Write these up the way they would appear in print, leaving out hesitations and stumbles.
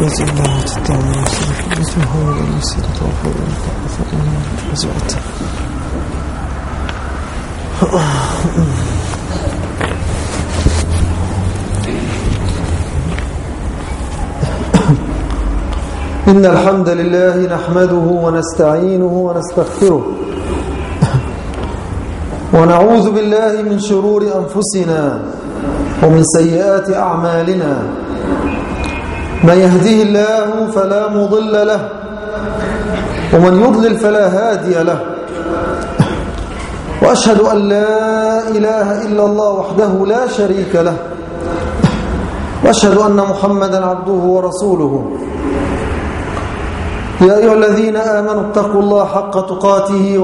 بسم الله تتعلم وصلك بسم الله المسيرة وفور فإنه رزعت إن الحمد لله نحمده ونستعينه ونستغفره ونعوذ بالله من شرور أنفسنا ومن سيئات أعمالنا من يهده الله فلا مضل له ومن يضلل فلا هادي له وأشهد أن لا إله إلا الله وحده لا شريك له وأشهد أن محمدا عبده ورسوله يا أيها الذين آمنوا اتقوا الله حق تقاته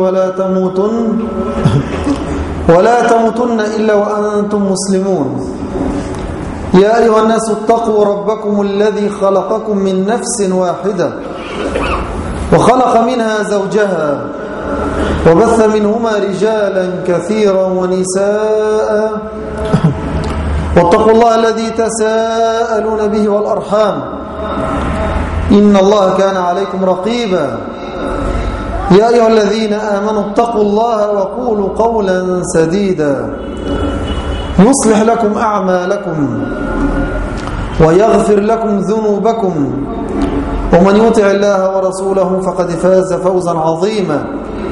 ولا تموتن إلا وأنتم مسلمون يا أيها الناس اتقوا ربكم الذي خلقكم من نفس واحدة وخلق منها زوجها وبث منهما رجالا كثيرا ونساء واتقوا الله الذي تساءلون به والأرحام إن الله كان عليكم رقيبا يا أيها الذين آمنوا اتقوا الله وقولوا قولا سديدا يصلح لكم أعمالكم ويغفر لكم ذنوبكم ومن يطع الله ورسوله فقد فاز فوزا عظيما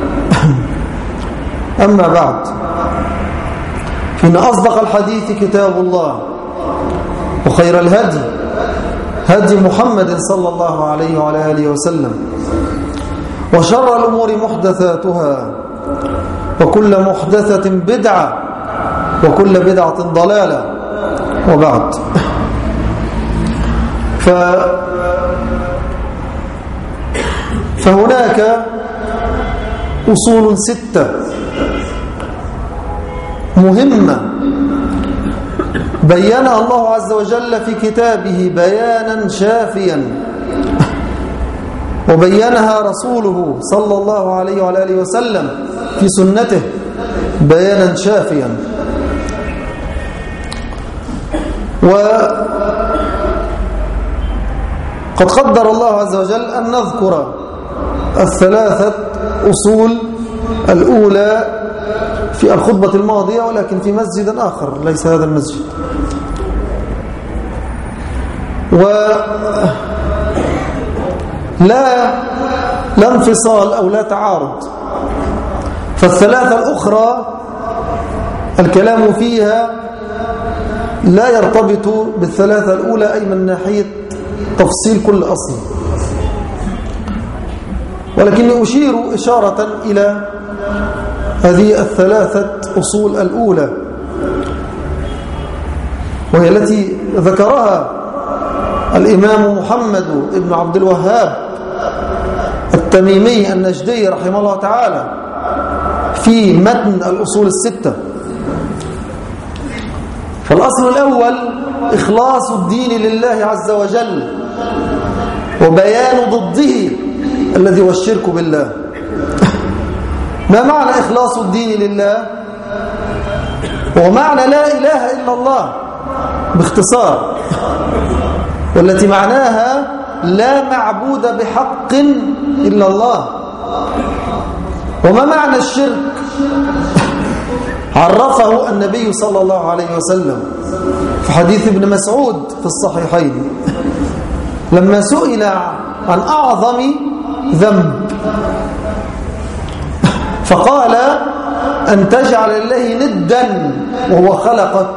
أما بعد فإن أصدق الحديث كتاب الله وخير الهدي هدي محمد صلى الله عليه وعلى آله وسلم وشر الأمور محدثاتها وكل محدثة بدعة وكل بدعة ضلالة وبعد فهناك أصول 6 مهمة بينها الله عز وجل في كتابه بيانا شافيا وبينها رسوله صلى الله عليه وعلى آله وسلم في سنته بيانا شافيا وقد قدر الله عز وجل أن نذكر 3 أصول الأولى في الخطبة الماضية ولكن في مسجد آخر ليس هذا المسجد لا انفصال أو لا تعارض ف3 الأخرى الكلام فيها لا يرتبط بال3 الأولى أي من ناحية تفصيل كل أصل ولكني أشير إشارة إلى هذه 3 أصول الأولى وهي التي ذكرها الإمام محمد بن عبد الوهاب التميمي النجدي رحمه الله تعالى في متن الأصول 6. فالأصل الأول إخلاص الدين لله عز وجل وبيان ضده الذي هو الشرك بالله. ما معنى إخلاص الدين لله؟ ومعنى لا إله إلا الله باختصار، والتي معناها لا معبود بحق إلا الله. وما معنى الشرك؟ عرفه النبي صلى الله عليه وسلم في حديث ابن مسعود في الصحيحين لما سئل عن أعظم ذنب فقال أن تجعل لله ندا وهو خلقك.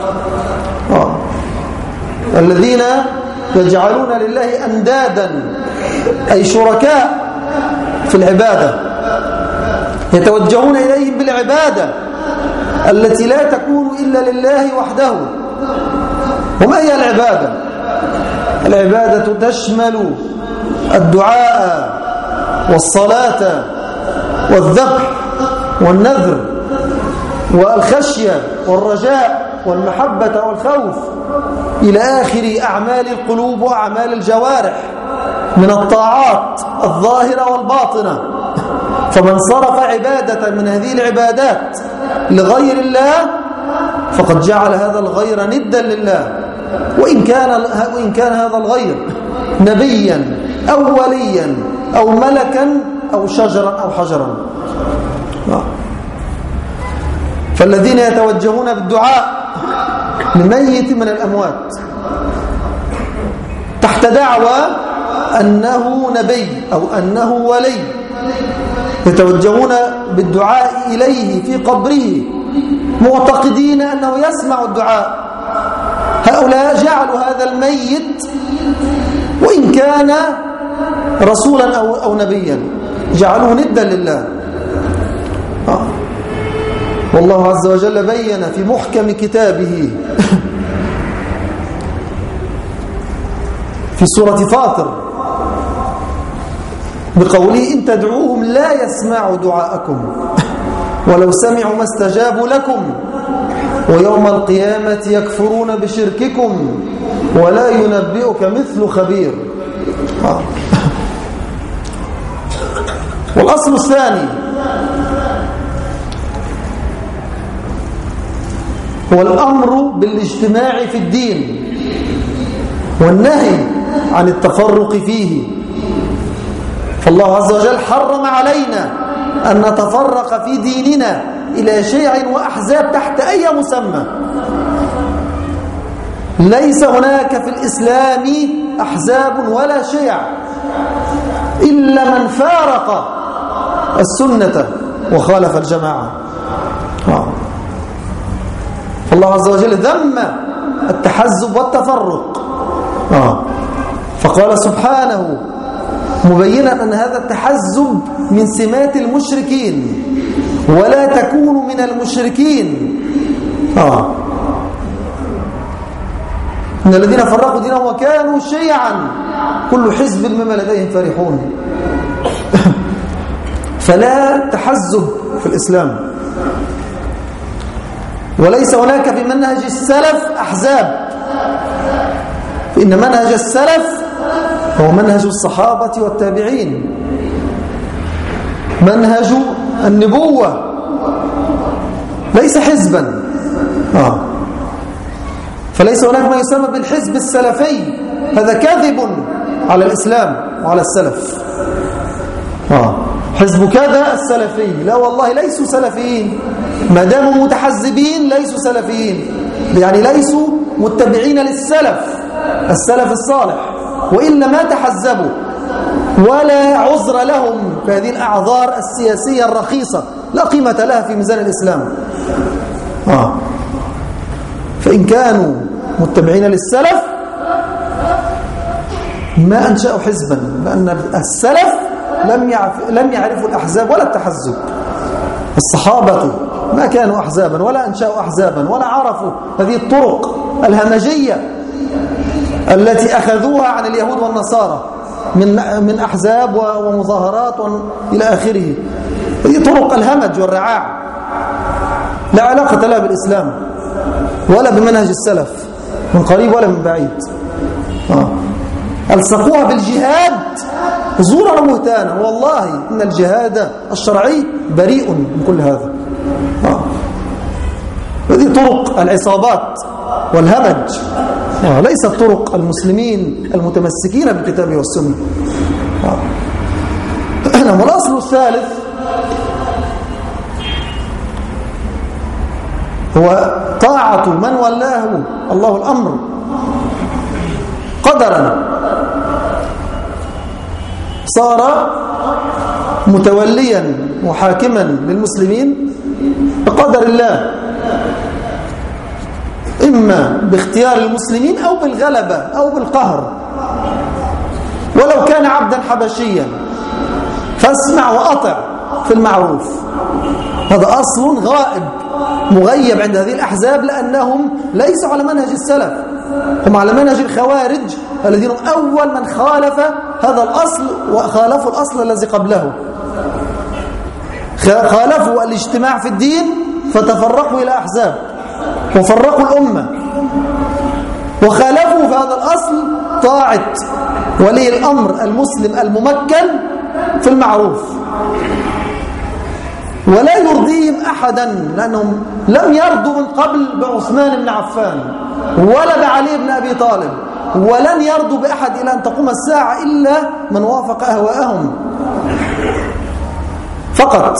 الذين يجعلون لله أندادا أي شركاء في العبادة يتوجهون إليهم بالعبادة التي لا تكون إلا لله وحده. وما هي العبادة؟ العبادة تشمل الدعاء والصلاة والذبح والنذر والخشية والرجاء والمحبة والخوف إلى آخر أعمال القلوب وأعمال الجوارح من الطاعات الظاهرة والباطنة. فمن صرف عبادة من هذه العبادات لغير الله فقد جعل هذا الغير ندا لله، وإن كان هذا الغير نبيا أو وليا أو ملكا أو شجرا أو حجرا. فالذين يتوجهون بالدعاء لميت من الأموات تحت دعوى أنه نبي أو أنه ولي، يتوجهون بالدعاء إليه في قبره معتقدين أنه يسمع الدعاء، هؤلاء جعلوا هذا الميت وإن كان رسولا أو نبيا جعلوه ندا لله. والله عز وجل بين في محكم كتابه في سورة فاطر بقوله إن تدعوهم لا يسمعوا دعاءكم ولو سمعوا ما استجابوا لكم ويوم القيامة يكفرون بشرككم ولا ينبئك مثل خبير. والأصل الثاني هو الأمر بالاجتماع في الدين والنهي عن التفرق فيه. فالله عز وجل حرم علينا أن نتفرق في ديننا إلى شيع وأحزاب تحت أي مسمى. ليس هناك في الإسلام أحزاب ولا شيع إلا من فارق السنة وخالف الجماعة. فالله عز وجل ذم التحزب والتفرق، فقال سبحانه مبينا أن هذا التحزب من سمات المشركين ولا تكونوا من المشركين. إن الذين فرقوا دينهم وكانوا شيعا كل حزب بما لديهم فرحون. فلا تحزب في الإسلام، وليس هناك في منهج السلف أحزاب، إن منهج السلف هو منهج الصحابة والتابعين، منهج النبوة، ليس حزبا. فليس هناك ما يسمى بالحزب السلفي، هذا كذب على الإسلام وعلى السلف. حزب كذا السلفي، لا والله ليسوا سلفيين، ما داموا متحزبين ليسوا سلفيين، يعني ليسوا متبعين للسلف السلف الصالح، وإلا ما تحزبوا، ولا عذر لهم في هذه الأعذار السياسية الرخيصة لا قيمة لها في ميزان الإسلام. فإن كانوا متبعين للسلف ما أنشأوا حزبا، لأن السلف لم يعرفوا الأحزاب ولا التحزب. الصحابة ما كانوا أحزابا ولا أنشأوا أحزابا ولا عرفوا هذه الطرق الهمجية التي أخذوها عن اليهود والنصارى من أحزاب ومظاهرات إلى آخره. هذه طرق الهمج والرعاع لا علاقة لها بالإسلام ولا بمنهج السلف من قريب ولا من بعيد. ألصقوها بالجهاد زورا وبهتانا، والله إن الجهاد الشرعي بريء من كل هذا. هذه طرق العصابات والهمج، ليست طرق المسلمين المتمسكين بالكتاب والسنة. والأصل الثالث هو طاعة من ولاه الله الأمر قدرا، صار متوليا وحاكما للمسلمين بقدر الله، إما باختيار المسلمين أو بالغلبة أو بالقهر. ولو كان عبدا حبشيا فاسمع وأطع في المعروف، هذا أصل غائب مغيب عند هذه الأحزاب، لأنهم ليسوا على منهج السلف، هم على منهج الخوارج الذين هم أول من خالف هذا الأصل وخالفوا الأصل الذي قبله. خالفوا الاجتماع في الدين فتفرقوا إلى أحزاب وفرقوا الأمة، وخالفوا في هذا الأصل طاعة ولي الأمر المسلم الممكن في المعروف، ولا يرضيهم أحدا، لأنهم لم يرضوا من قبل بعثمان بن عفان ولا بعلي بن أبي طالب ولن يرضوا بأحد إلى أن تقوم الساعة إلا من وافق أهواءهم فقط.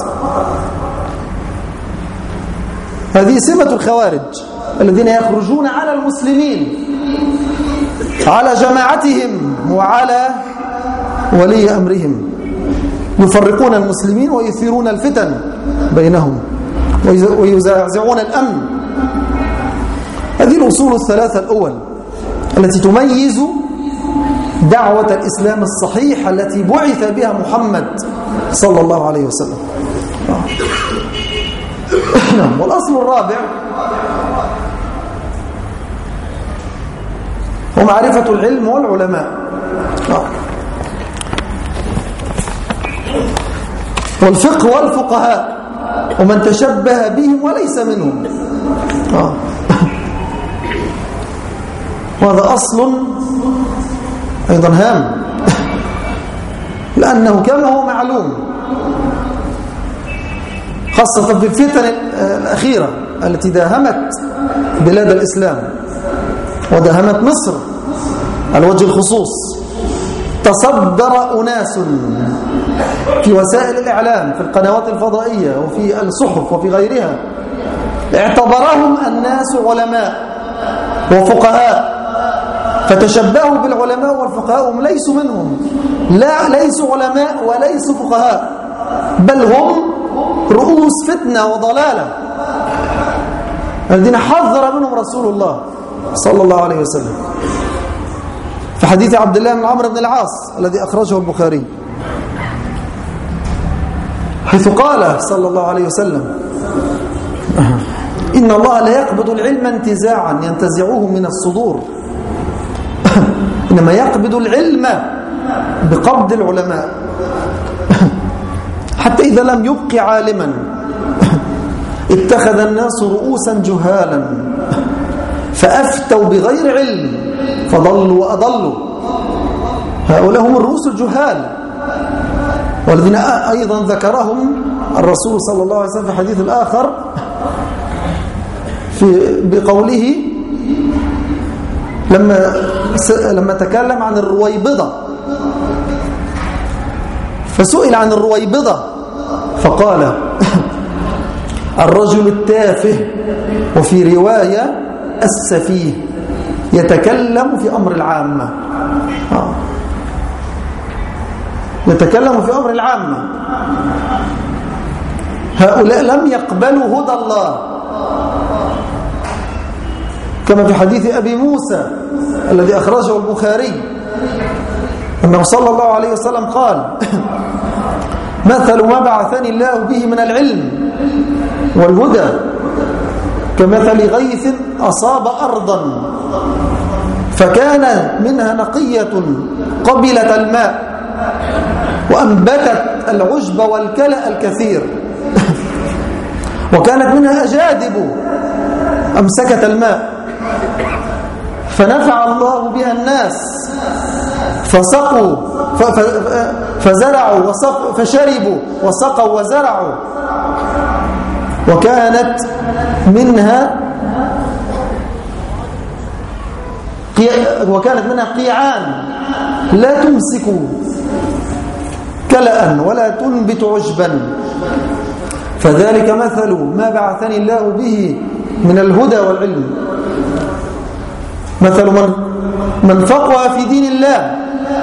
هذه سمة الخوارج الذين يخرجون على المسلمين، على جماعتهم وعلى ولي أمرهم، يفرقون المسلمين ويثيرون الفتن بينهم ويزعزعون الأمن. هذه الأصول الثلاثة الأول التي تميز دعوة الإسلام الصحيحة التي بعث بها محمد صلى الله عليه وسلم. والأصل الرابع هو معرفة العلم والعلماء، والفقه والفقهاء ومن تشبه بهم وليس منهم. وهذا أصل أيضا هام، لأنه كما هو معلوم خاصة في الفتن الأخيرة التي داهمت بلاد الإسلام وداهمت مصر على وجه الخصوص، تصدر أناس في وسائل الإعلام، في القنوات الفضائية وفي الصحف وفي غيرها، اعتبرهم الناس علماء وفقهاء، فتشبهوا بالعلماء والفقهاء وهم ليسوا منهم. لا، ليسوا علماء وليسوا فقهاء، بل هم رؤوس فتنة وضلالة الذين حذر منهم رسول الله صلى الله عليه وسلم في حديث عبد الله بن عمرو بن العاص الذي أخرجه البخاري، حيث قال صلى الله عليه وسلم: إن الله لا يقبض العلم انتزاعا ينتزعوه من الصدور، إنما يقبض العلم بقبض العلماء، حتى إذا لم يبق عالما اتخذ الناس رؤوسا جهالا فأفتوا بغير علم فضلوا وأضلوا. هؤلاء هم الرؤوس الجهال، والذين أيضا ذكرهم الرسول صلى الله عليه وسلم في حديث الآخر بقوله لما تكلم عن الرويبضة، فسئل عن الرويبضة فقال: الرجل التافه، وفي رواية السفيه، يتكلم في أمر العامة. يتكلم في أمر العامة. هؤلاء لم يقبلوا هدى الله، كما في حديث أبي موسى الذي أخرجه البخاري أنه صلى الله عليه وسلم قال: مثل ما بعثني الله به من العلم والهدى كمثل غيث أصاب أرضا فكان منها نقية قبلت الماء وأنبتت العشب والكلأ الكثير، وكانت منها أجادب أمسكت الماء فنفع الله بها الناس فسقوا فزرعوا فشربوا وسقوا وزرعوا، وكانت منها قيعان لا تمسك كلأ ولا تنبت عشبا، فذلك مثل ما بعثني الله به من الهدى والعلم، مثل من فقه في دين الله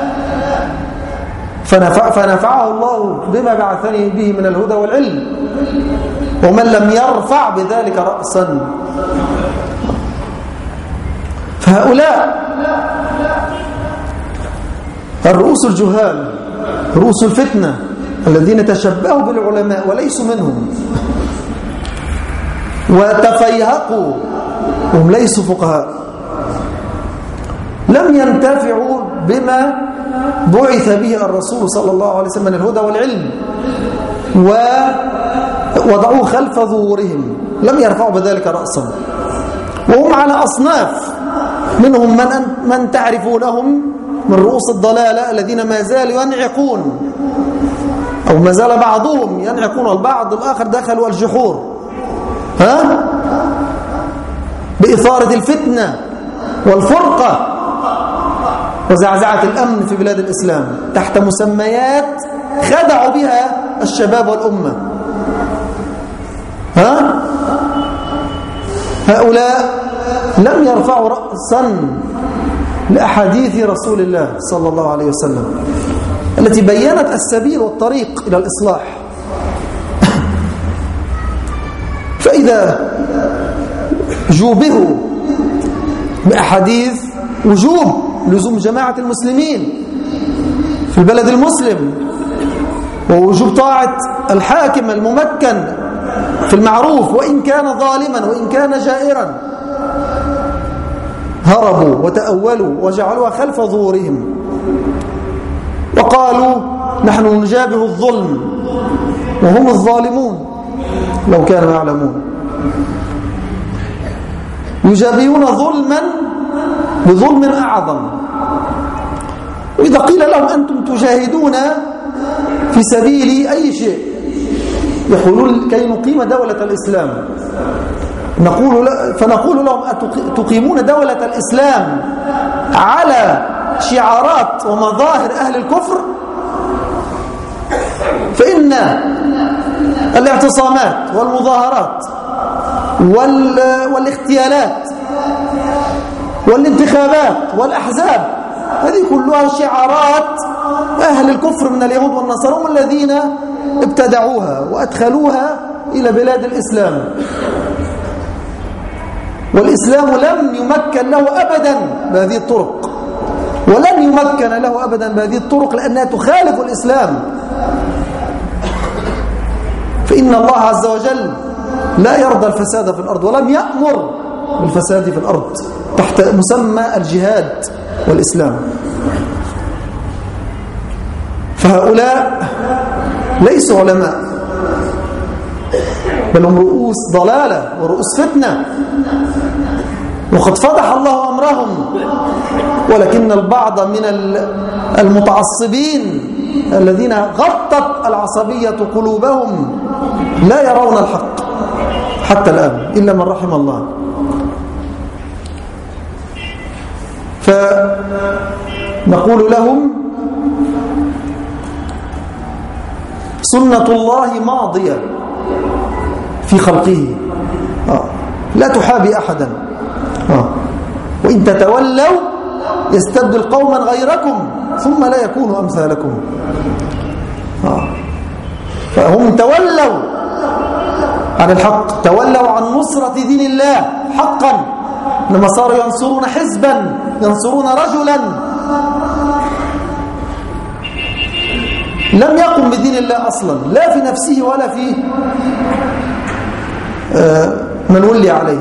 فنفعه الله بما بعثني به من الهدى والعلم، ومن لم يرفع بذلك رأسا. فهؤلاء الرؤوس الجهال، رؤوس الفتنة الذين تشبهوا بالعلماء وليسوا منهم، وتفيهقوا وهم ليسوا فقهاء، لم ينتفعوا بما بعث به الرسول صلى الله عليه وسلم من الهدى والعلم، ووضعوه خلف ظهورهم، لم يرفعوا بذلك رأسا، وهم على أصناف، منهم من تعرفونهم من رؤوس الضلالة الذين ما زالوا ينعقون، أو ما زال بعضهم ينعقون، والبعض الآخر دخلوا الجحور بإثارة الفتنة والفرقة وزعزعة الأمن في بلاد الإسلام تحت مسميات خدعوا بها الشباب والأمة. هؤلاء لم يرفعوا رأسا لأحاديث رسول الله صلى الله عليه وسلم التي بيّنت السبيل والطريق إلى الإصلاح. فإذا جوبه بأحاديث وجوب لزوم جماعة المسلمين في البلد المسلم ووجوب طاعة الحاكم الممكن في المعروف وإن كان ظالما وإن كان جائرا، هربوا وتأولوا وجعلوها خلف ظهورهم وقالوا نحن نجابه الظلم وهم الظالمون لو كانوا يعلمون. يجابهون ظلما بظلم أعظم. وإذا قيل لهم أنتم تجاهدون في سبيل أي شيء يقولون كي نقيم دولة الإسلام، فنقول لهم تقيمون دولة الإسلام على شعارات ومظاهر أهل الكفر؟ فإن الاعتصامات والمظاهرات والاغتيالات والانتخابات والأحزاب هذه كلها شعارات أهل الكفر من اليهود والنصارى، هم الذين ابتدعوها وأدخلوها إلى بلاد الإسلام. والإسلام لم يمكن له أبدا بهذه الطرق، ولن يمكن له أبدا بهذه الطرق لأنها تخالف الإسلام. فإن الله عز وجل لا يرضى الفساد في الأرض ولم يأمر بالفساد في الأرض تحت مسمى الجهاد والإسلام. فهؤلاء ليسوا علماء بل هم رؤوس ضلالة ورؤوس فتنة، وقد فضح الله أمرهم. ولكن البعض من المتعصبين الذين غطت العصبية قلوبهم لا يرون الحق حتى الآن إلا من رحم الله. فنقول لهم سنة الله ماضية في خلقه، لا تحابي أحدا، وإن تتولوا يستبدل قوما غيركم ثم لا يكونوا أمثالكم. فهم تولوا عن الحق، تولوا عن نصرة دين الله حقا، لما صاروا ينصرون حزبا، ينصرون رجلا لم يقم بدين الله أصلا لا في نفسه ولا في من ولي عليه.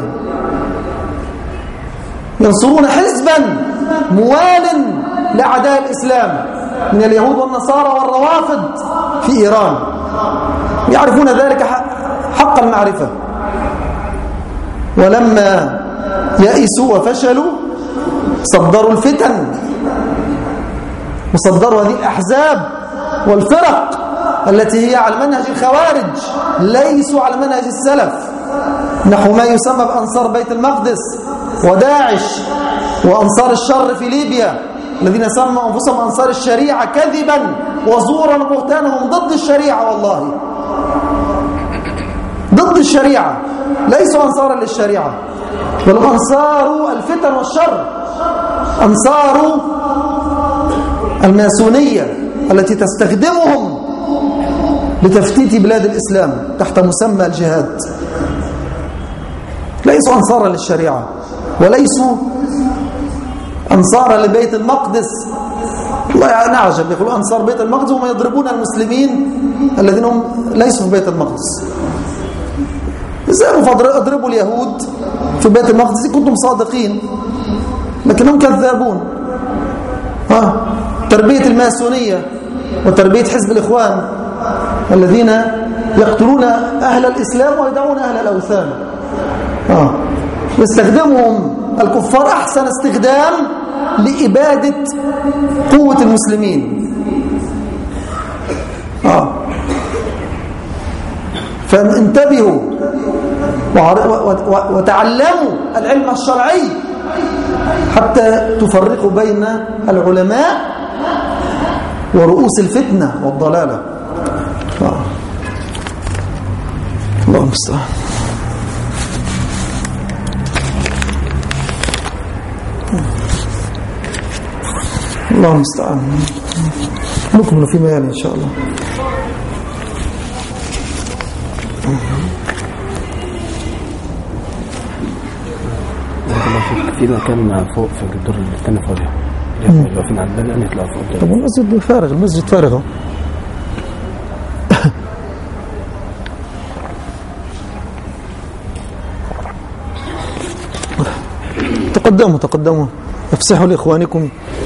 ينصرون حزبا موال لأعداء الإسلام من اليهود والنصارى والروافض في إيران، يعرفون ذلك حق المعرفة. ولما يأسوا وفشلوا صدروا الفتن وصدروا هذه الأحزاب والفرق التي هي على منهج الخوارج، ليسوا على منهج السلف، نحو ما يسمى بأنصار بيت المقدس وداعش وأنصار الشر في ليبيا الذين سموا أنفسهم أنصار الشريعة كذبا وزورا وبهتانهم ضد الشريعة، والله ضد الشريعة، ليسوا أنصارا للشريعة بل أنصار الفتن والشر، أنصار الماسونية التي تستخدمهم لتفتيت بلاد الإسلام تحت مسمى الجهاد. ليسوا أنصارا للشريعة وليسوا أنصارا لبيت المقدس. الله نعجب، يقولوا أنصار بيت المقدس وهم يضربون المسلمين الذين هم ليسوا في بيت المقدس. إذا أضربوا اليهود في بيت المقدس كنتم صادقين، لكنهم كذابون. تربية الماسونية وتربية حزب الإخوان الذين يقتلون أهل الإسلام ويدعون أهل الأوثان، يستخدمهم الكفار أحسن استخدام لإبادة قوة المسلمين. فانتبهوا وتعلموا العلم الشرعي حتى تفرق بين العلماء ورؤوس الفتنة والضلالة. الله المستعان. الله المستعان. نكمل فيما يلي إن شاء الله. في مكان فوق في الدور الثاني فاضي، واقفين على الباب نطلع فوق. طب المسجد فارغ، المسجد فارغ. تقدموا افسحوا لاخوانكم.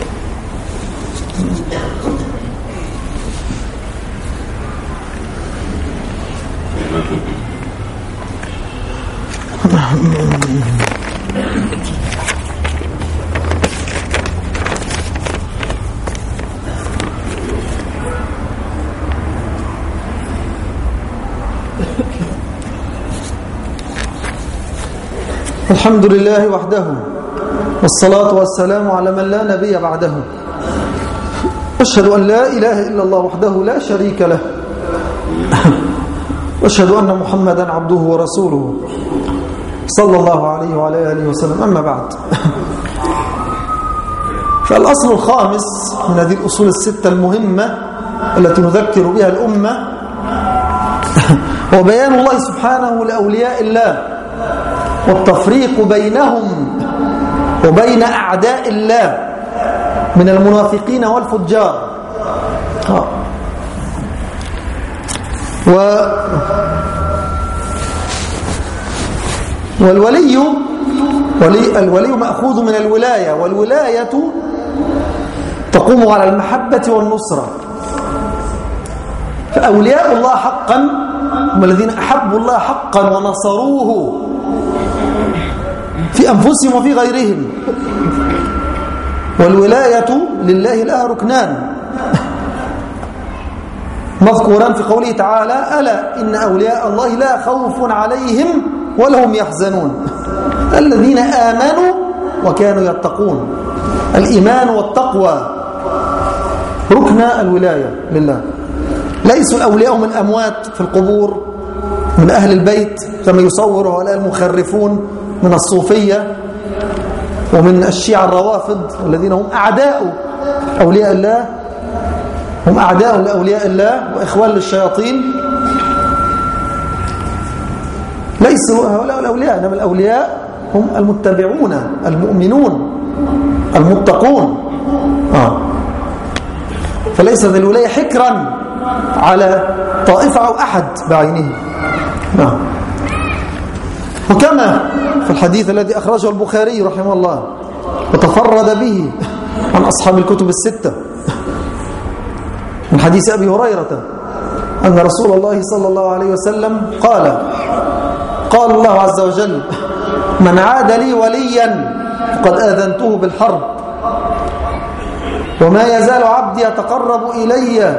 الحمد لله وحده، والصلاة والسلام على من لا نبي بعده. أشهد أن لا إله إلا الله وحده لا شريك له، وأشهد أن محمدا عبده ورسوله صلى الله عليه وعلى آله وسلم. أما بعد، فالأصل الخامس من هذه الأصول الستة المهمة التي نذكر بها الأمة هو بيان الله سبحانه لأولياء الله والتفريق بينهم وبين أعداء الله من المنافقين والفجار. والولي مأخوذ من الولاية، والولاية تقوم على المحبة والنصرة. فأولياء الله حقا هم الذين أحبوا الله حقا ونصروه في أنفسهم وفي غيرهم. والولاية لله لها ركنان مذكوران في قوله تعالى: ألا إن أولياء الله لا خوف عليهم ولا هم يحزنون الذين آمنوا وكانوا يتقون. الإيمان والتقوى ركن الولاية لله. ليسوا الأولياء من أموات في القبور من أهل البيت كما يصور هؤلاء المخرفون من الصوفية ومن الشيعة الروافض الذين هم أعداء أولياء الله، هم أعداء لأولياء الله وإخوان للشياطين. ليسوا هؤلاء الأولياء، إنما الأولياء هم المتبعون المؤمنون المتقون. فليس ذا الولاية حكرا على طائفة أو أحد بعينه. وكما في الحديث الذي أخرجه البخاري رحمه الله وتفرد به عن أصحاب الكتب الستة من حديث أبي هريرة أن رسول الله صلى الله عليه وسلم قال الله عز وجل: من عاد لي وليا فقد آذنته بالحرب، وما يزال عبدي يتقرب إلي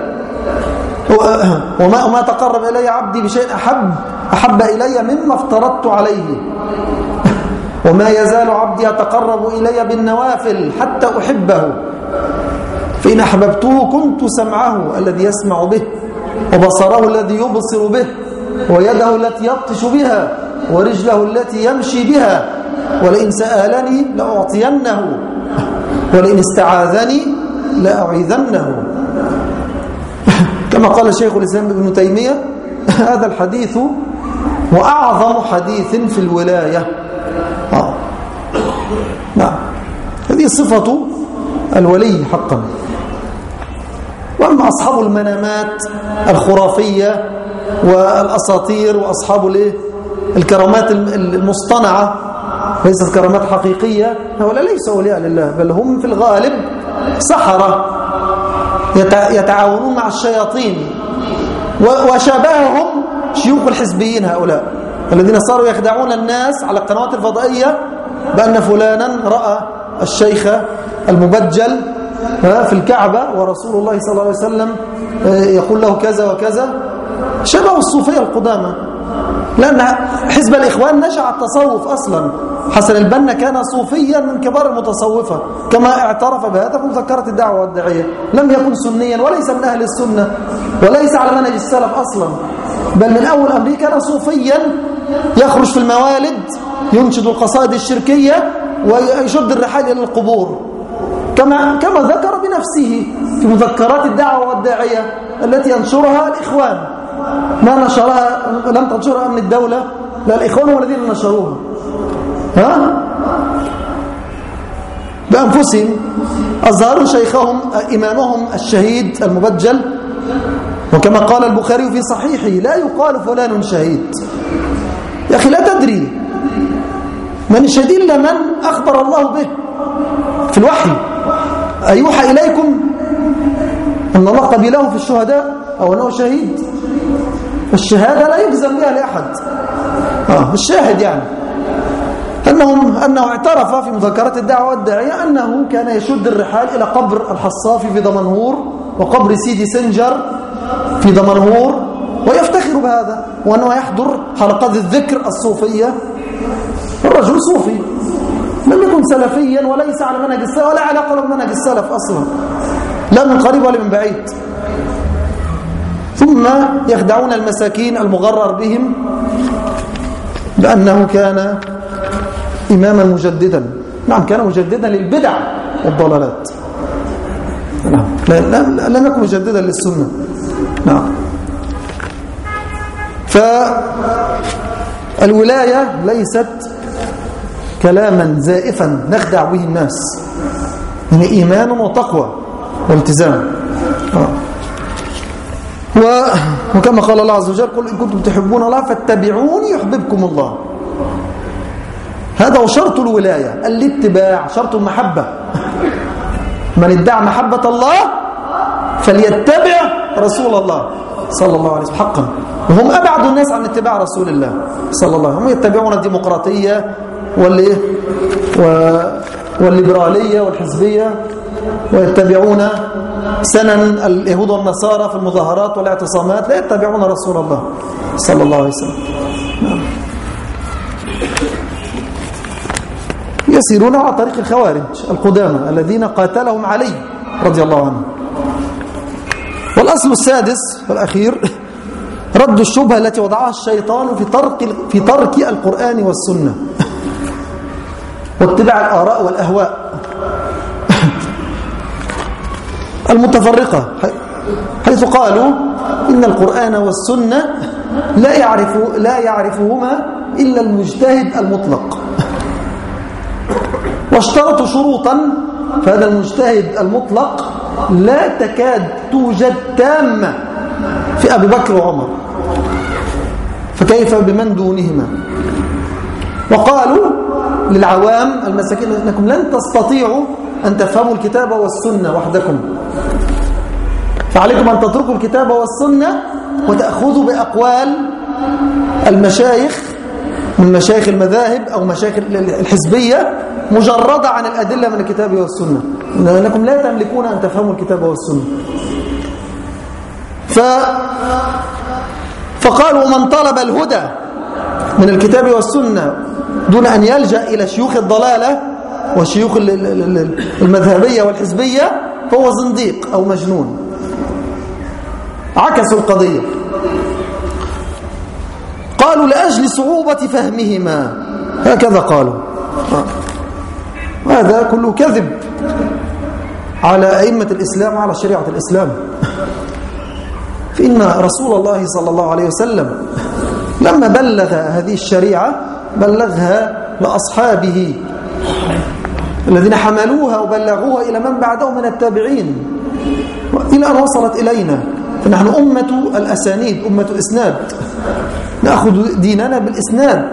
وما تقرب إلي عبدي بشيء أحب إلي مما افترضت عليه، وما يزال عبدي يتقرب إلي بالنوافل حتى أحبه، فإن أحببته كنت سمعه الذي يسمع به، وبصره الذي يبصر به، ويده التي يبطش بها، ورجله التي يمشي بها، ولئن سألني لأعطينه، ولئن استعاذني لأعيذنه. كما قال شيخ الإسلام ابن تيمية: هذا الحديث وأعظم حديث في الولاية. نعم، هذه صفة الولي حقا. وأما أصحاب المنامات الخرافية والأساطير وأصحاب الكرامات المصطنعة ليست كرامات حقيقية، هؤلاء ليسوا أولياء لله، بل هم في الغالب سحرة يتعاونون مع الشياطين، وشابههم شيوخ الحزبيين هؤلاء الذين صاروا يخدعون الناس على القنوات الفضائية بأن فلانا رأى الشيخ المبجل في الكعبة ورسول الله صلى الله عليه وسلم يقول له كذا وكذا. شبه الصوفية القدامى، لأن حزب الإخوان نشأ التصوف أصلا حسن البنا كان صوفيا من كبار المتصوفة كما اعترف بهذا في مذكرة الدعوة والداعية. لم يكن سنيا وليس من أهل السنة وليس على منهج السلف أصلا، بل من أول أمره كان صوفيا يخرج في الموالد ينشد القصائد الشركية ويشد الرحال إلى القبور كما ذكر بنفسه في مذكرات الدعوة والداعية التي ينشرها الإخوان. ما نشرها لم تنشرها من الدولة، لا الإخوان هم الذين نشروها بأنفسهم. أظهروا شيخهم إمامهم الشهيد المبجل، وكما قال البخاري في صحيحه لا يقال فلان شهيد. يا أخي لا تدري من الشهيد إلا من أخبر الله به في الوحي. أيوحى إليكم أن الله قبله في الشهداء أو أنه شهيد. الشهادة لا يجزم بها لأحد. الشاهد يعني أنه اعترف في مذكرات الدعوة والداعية أنه كان يشد الرحال إلى قبر الحصافي في دمنهور وقبر سيدي سنجر في دمنهور ويفتخر بهذا، وأنه يحضر حلقات الذكر الصوفية. الرجل صوفي لم يكن سلفيا وليس على منهج السلف ولا علاقة له بمنهج السلف أصلا، لا من قريب ولا من بعيد. ثم يخدعون المساكين المغرر بهم بأنه كان إماما مجددا. نعم كان مجددا للبدع والضلالات، لم يكن مجددا للسنة. نعم. فالولاية ليست كلاما زائفا نخدع به الناس، يعني إيمان وتقوى والتزام. وكما قال الله عز وجل قل إن كنتم تحبون الله فاتبعوني يحببكم الله. هذا هو شرط الولاية، الاتباع، شرط المحبة. من ادعى محبة الله فليتبع رسول الله صلى الله عليه وسلم حقا، وهم أبعد الناس عن اتباع رسول الله صلى الله عليه وسلم. هم يتبعون الديمقراطية والليبرالية والحزبية، ويتبعون سنن اليهود والنصارى في المظاهرات والاعتصامات، لا يتبعون رسول الله صلى الله عليه وسلم. يسيرون على طريق الخوارج القدامى الذين قاتلهم علي رضي الله عنه. والأصل السادس والأخير رد الشبهة التي وضعها الشيطان في ترك القرآن والسنة واتباع الآراء والأهواء المتفرقة، حيث قالوا إن القرآن والسنة لا يعرفهما إلا المجتهد المطلق، واشترطوا شروطا فهذا المجتهد المطلق لا تكاد توجد تامة في أبي بكر وعمر، فكيف بمن دونهما. وقالوا للعوام المساكين أنكم لن تستطيعوا أن تفهموا الكتاب والسنة وحدكم، فعليكم أن تتركوا الكتاب والسنة وتأخذوا بأقوال المشايخ من مشايخ المذاهب أو مشايخ الحزبية مجردة عن الأدلة من الكتاب والسنة، لأنكم لا تملكون أن تفهموا الكتاب والسنة. فقالوا من طلب الهدى من الكتاب والسنة دون أن يلجأ إلى شيوخ الضلالة وشيوخ المذهبية والحزبية فهو زنديق أو مجنون. عكسوا القضية، قالوا لأجل صعوبة فهمهما، هكذا قالوا. وهذا كله كذب على أئمة الإسلام وعلى شريعة الإسلام. فإن رسول الله صلى الله عليه وسلم لما بلغ هذه الشريعة بلغها لأصحابه الذين حملوها وبلغوها إلى من بعدهم من التابعين إلى أن وصلت إلينا. فنحن أمة الأسانيد، أمة إسناد، نأخذ ديننا بالإسناد.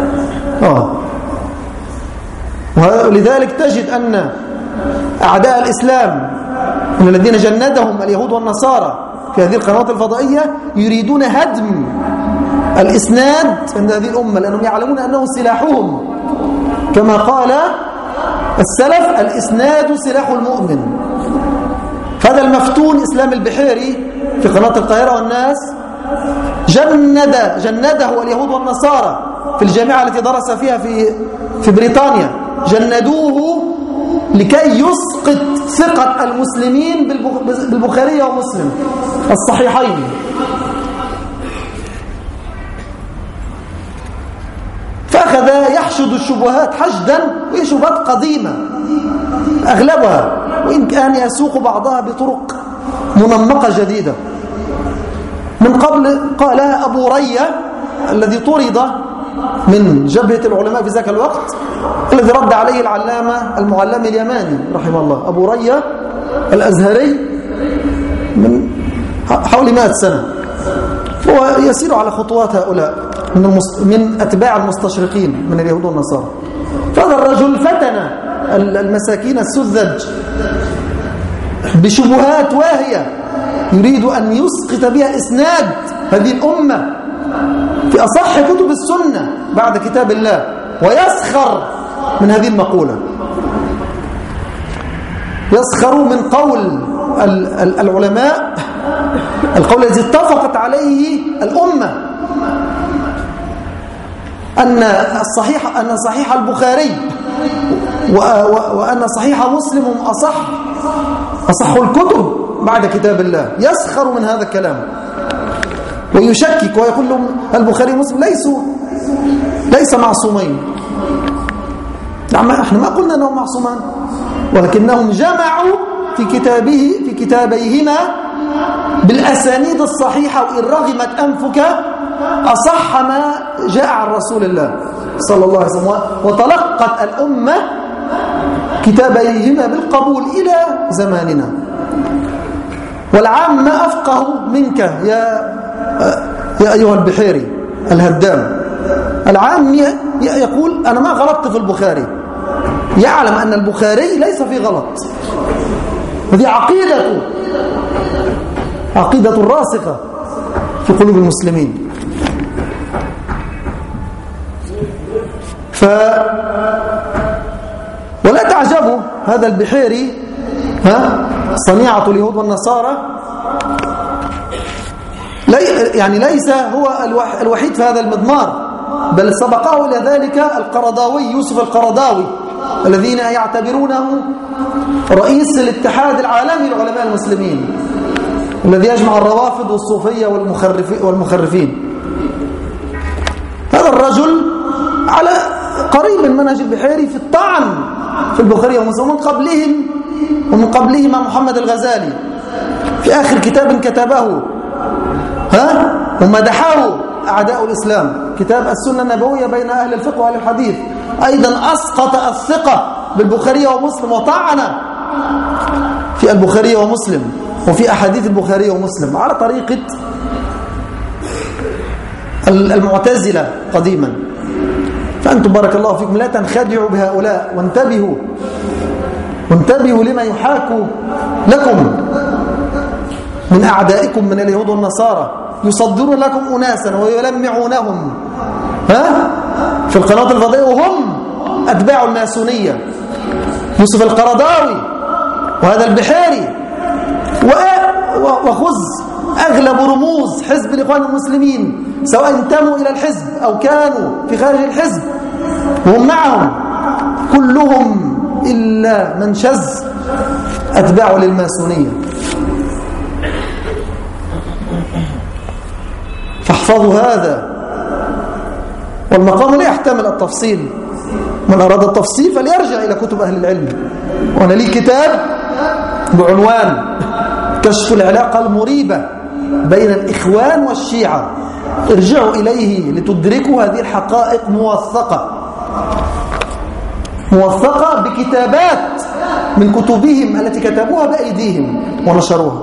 ولذلك تجد أن أعداء الإسلام من الذين جندهم اليهود والنصارى في هذه القنوات الفضائية يريدون هدم الإسناد عند هذه الأمة، لأنهم يعلمون أنه سلاحهم، كما قال السلف الإسناد سلاح المؤمن. هذا المفتون إسلام البحيري في قناة القاهرة والناس جنده اليهود والنصارى في الجامعة التي درس فيها في بريطانيا جندوه لكي يسقط ثقة المسلمين بالبخاري ومسلم الصحيحين. فأخذ يحشد الشبهات حشدا، وهي شبهات قديمة أغلبها، وإن كان يسوق بعضها بطرق منمقة جديدة. من قبل قالها أبو رية الذي طرد من جبهة العلماء في ذاك الوقت، الذي رد عليه العلامة المعلمي اليماني رحمه الله، أبو رية الأزهري من حوالي 100 سنة، هو يسير على خطوات هؤلاء من أتباع المستشرقين من اليهود والنصارى. فهذا الرجل فتن المساكين السذج بشبهات واهية يريد أن يسقط بها إسناد هذه الأمة في أصح كتب السنة بعد كتاب الله، ويسخر من هذه المقولة، يسخر من قول العلماء، القول الذي اتفقت عليه الأمة، أن صحيح البخاري وأن صحيح مسلم أصح الكتب بعد كتاب الله. يسخر من هذا الكلام ويشكك ويقول لهم البخاري ومسلم ليس معصومين. احنا ما قلنا انهم معصومان، ولكنهم جمعوا في كتابيهما بالأسانيد الصحيحة، وإن رغمت أنفك أصح ما جاء عن رسول الله صلى الله عليه وسلم. وتلقت الأمة كتابيهما بالقبول إلى زماننا. والعامة أفقه منك يا أيها البحيري الهدام. العام يقول أنا ما غلطت في البخاري، يعلم أن البخاري ليس في غلط، هذه عقيدة راسخة في قلوب المسلمين. ولا تعجبوا هذا البحيري صنيعة اليهود والنصارى، يعني ليس هو الوحيد في هذا المضمار، بل سبقه إلى ذلك القرضاوي يوسف القرضاوي الذين يعتبرونه رئيس الاتحاد العالمي لعلماء المسلمين، الذي يجمع الروافض والصوفية والمخرفين. هذا الرجل على قريب من منهج البحيري في الطعن في البخاري ومسلم، ومن قبلهما محمد الغزالي في آخر كتاب كتبه ومدحه أعداء الإسلام، كتاب السنة النبوية بين أهل الفقه وأهل الحديث، أيضا أسقط الثقة بالبخاري ومسلم وطعن في البخاري ومسلم وفي أحاديث البخاري ومسلم على طريقة المعتزلة قديما. فأنتم بارك الله فيكم لا تنخدعوا بهؤلاء، وانتبهوا لما يحاكوا لكم من أعدائكم من اليهود والنصارى، يصدرون لكم أناسا ويلمعونهم في القنوات الفضائية وهم أتباع الماسونية، يوسف القرضاوي وهذا البحيري، وخذ أغلب رموز حزب الإخوان المسلمين سواء انتموا إلى الحزب أو كانوا في خارج الحزب وهم معهم، كلهم إلا من شذ أتباع للماسونية. فاحفظوا هذا، والمقام لا يحتمل التفصيل، من أراد التفصيل فليرجع إلى كتب أهل العلم. وأنا لي كتاب بعنوان كشف العلاقة المريبة بين الإخوان والشيعة، ارجعوا إليه لتدركوا هذه الحقائق موثقة بكتابات من كتبهم التي كتبوها بأيديهم ونشروها.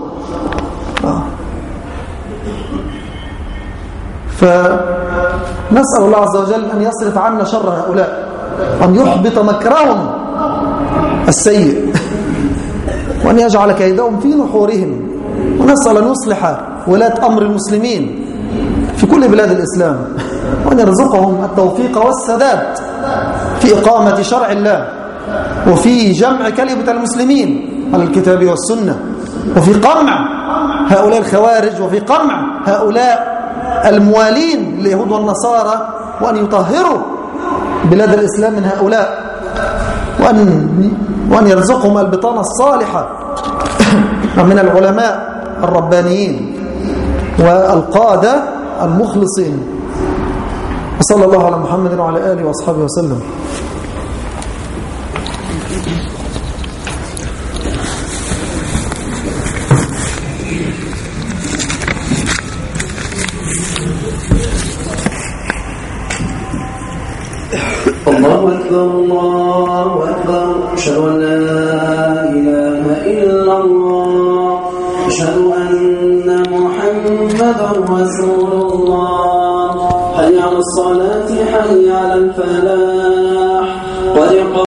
فنسأل الله عز وجل أن يصرف عنا شر هؤلاء، أن يحبط مكرهم السيء، وأن يجعل كيدهم في نحورهم، ونسأل أن يصلح ولاة أمر المسلمين في كل بلاد الإسلام، وأن يرزقهم التوفيق والسداد في إقامة شرع الله، وفي جمع كلمة المسلمين على الكتاب والسنة، وفي قمع هؤلاء الخوارج، وفي قمع هؤلاء الموالين لليهود والنصارى، وأن يطهروا بلاد الإسلام من هؤلاء، وأن يرزقهم البطانة الصالحة من العلماء الربانيين والقادة المخلصين. وصلى الله على محمد وعلى آله وأصحابه وسلم. الله أكبر الله أكبر، أشهد أن لا إله إلا الله، أشهد أن محمدا رسول الله. حي على الصلاة حي على الفلاح، قد